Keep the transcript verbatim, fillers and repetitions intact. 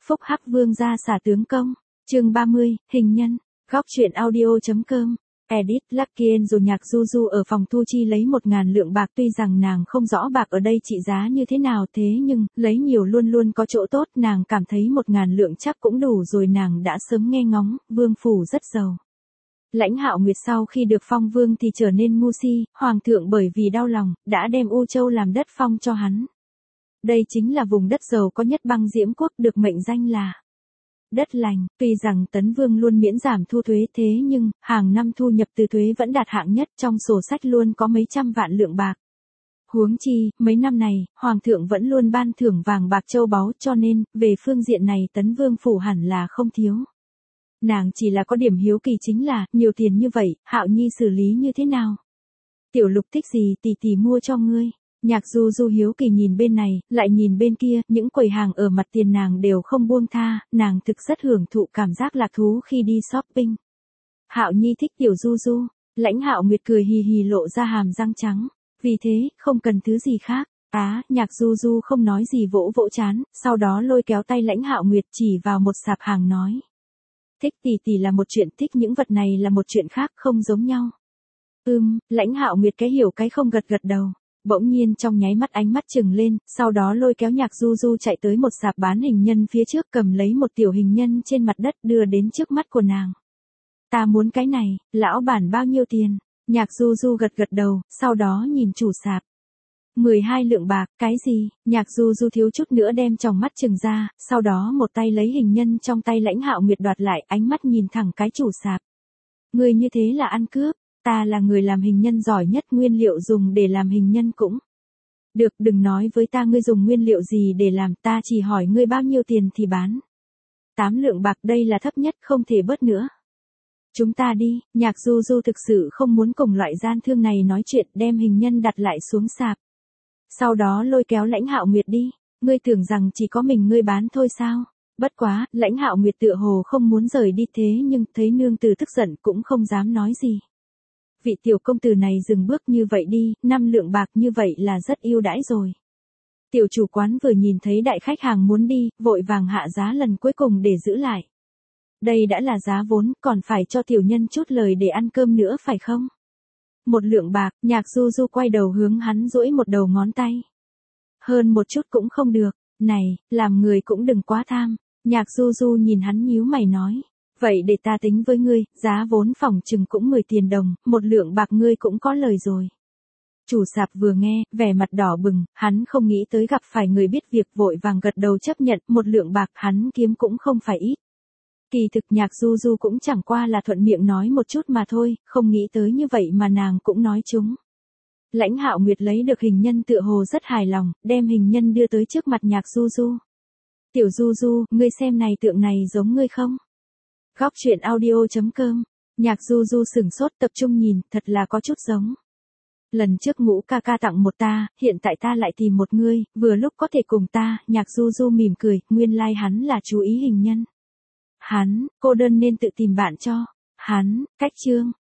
Phúc Hắc Vương gia xả tướng công. Chương ba mươi, hình nhân. Góc truyện audio.com. Edit Lucky Angel nhạc Juju ở phòng thu chi lấy một ngàn lượng bạc, tuy rằng nàng không rõ bạc ở đây trị giá như thế nào, thế nhưng, lấy nhiều luôn luôn có chỗ tốt, nàng cảm thấy một ngàn lượng chắc cũng đủ rồi. Nàng đã sớm nghe ngóng, vương phủ rất giàu. Lãnh Hạo Nguyệt sau khi được phong vương thì trở nên ngu si, hoàng thượng bởi vì đau lòng, đã đem U Châu làm đất phong cho hắn. Đây chính là vùng đất giàu có nhất băng diễm quốc, được mệnh danh là đất lành. Tuy rằng Tấn Vương luôn miễn giảm thu thuế, thế nhưng, hàng năm thu nhập từ thuế vẫn đạt hạng nhất, trong sổ sách luôn có mấy trăm vạn lượng bạc. Huống chi, mấy năm này, Hoàng thượng vẫn luôn ban thưởng vàng bạc châu báu, cho nên, về phương diện này Tấn Vương phủ hẳn là không thiếu. Nàng chỉ là có điểm hiếu kỳ, chính là, nhiều tiền như vậy, Hạo Nhi xử lý như thế nào? Tiểu Lục thích gì tỷ tỷ mua cho ngươi? Nhạc Du Du hiếu kỳ nhìn bên này, lại nhìn bên kia, những quầy hàng ở mặt tiền nàng đều không buông tha, nàng thực rất hưởng thụ cảm giác lạc thú khi đi shopping. Hạo Nhi thích Tiểu Du Du. Lãnh Hạo Nguyệt cười hì hì lộ ra hàm răng trắng. Vì thế, không cần thứ gì khác. Á, Nhạc Du Du không nói gì, vỗ vỗ chán, sau đó lôi kéo tay Lãnh Hạo Nguyệt chỉ vào một sạp hàng nói. Thích tỷ tỷ là một chuyện, thích những vật này là một chuyện khác, không giống nhau. Ừm, Lãnh Hạo Nguyệt cái hiểu cái không gật gật đầu. Bỗng nhiên trong nháy mắt ánh mắt trừng lên, sau đó lôi kéo Nhạc Du Du chạy tới một sạp bán hình nhân phía trước, cầm lấy một tiểu hình nhân trên mặt đất đưa đến trước mắt của nàng. Ta muốn cái này, lão bản bao nhiêu tiền? Nhạc Du Du gật gật đầu, sau đó nhìn chủ sạp. mười hai lượng bạc, cái gì? Nhạc Du Du thiếu chút nữa đem tròng mắt trừng ra, sau đó một tay lấy hình nhân trong tay Lãnh Hạo Nguyệt đoạt lại, ánh mắt nhìn thẳng cái chủ sạp. Người như thế là ăn cướp. Ta là người làm hình nhân giỏi nhất, nguyên liệu dùng để làm hình nhân cũng. Được, đừng nói với ta ngươi dùng nguyên liệu gì để làm, ta chỉ hỏi ngươi bao nhiêu tiền thì bán. Tám lượng bạc, đây là thấp nhất, không thể bớt nữa. Chúng ta đi. Nhạc Du Du thực sự không muốn cùng loại gian thương này nói chuyện, đem hình nhân đặt lại xuống sạp. Sau đó lôi kéo Lãnh Hạo Nguyệt đi. Ngươi tưởng rằng chỉ có mình ngươi bán thôi sao? Bất quá, Lãnh Hạo Nguyệt tựa hồ không muốn rời đi, thế nhưng thấy nương tử tức giận cũng không dám nói gì. Vị tiểu công tử này dừng bước, như vậy đi, năm lượng bạc như vậy là rất ưu đãi rồi. Tiểu chủ quán vừa nhìn thấy đại khách hàng muốn đi, vội vàng hạ giá lần cuối cùng để giữ lại. Đây đã là giá vốn, còn phải cho tiểu nhân chút lời để ăn cơm nữa phải không? Một lượng bạc. Nhạc Du Du quay đầu hướng hắn duỗi một đầu ngón tay. Hơn một chút cũng không được. Này, làm người cũng đừng quá tham. Nhạc Du Du nhìn hắn nhíu mày nói. Vậy để ta tính với ngươi, giá vốn phòng chừng cũng mười tiền đồng, một lượng bạc ngươi cũng có lời rồi. Chủ sạp vừa nghe, vẻ mặt đỏ bừng, hắn không nghĩ tới gặp phải người biết việc, vội vàng gật đầu chấp nhận, một lượng bạc hắn kiếm cũng không phải ít. Kỳ thực Nhạc Du Du cũng chẳng qua là thuận miệng nói một chút mà thôi, không nghĩ tới như vậy mà nàng cũng nói chúng. Lãnh Hạo Nguyệt lấy được hình nhân tựa hồ rất hài lòng, đem hình nhân đưa tới trước mặt Nhạc Du Du. Tiểu Du Du, ngươi xem này, tượng này giống ngươi không? Góc truyện audio.com. Nhạc Du Du sửng sốt, tập trung nhìn, thật là có chút giống. Lần trước Ngũ ca ca tặng một ta, hiện tại ta lại tìm một ngươi, vừa lúc có thể cùng ta. Nhạc Du Du mỉm cười, nguyên lai like hắn là chú ý hình nhân. Hắn, cô đơn nên tự tìm bạn cho. Hắn, cách chương.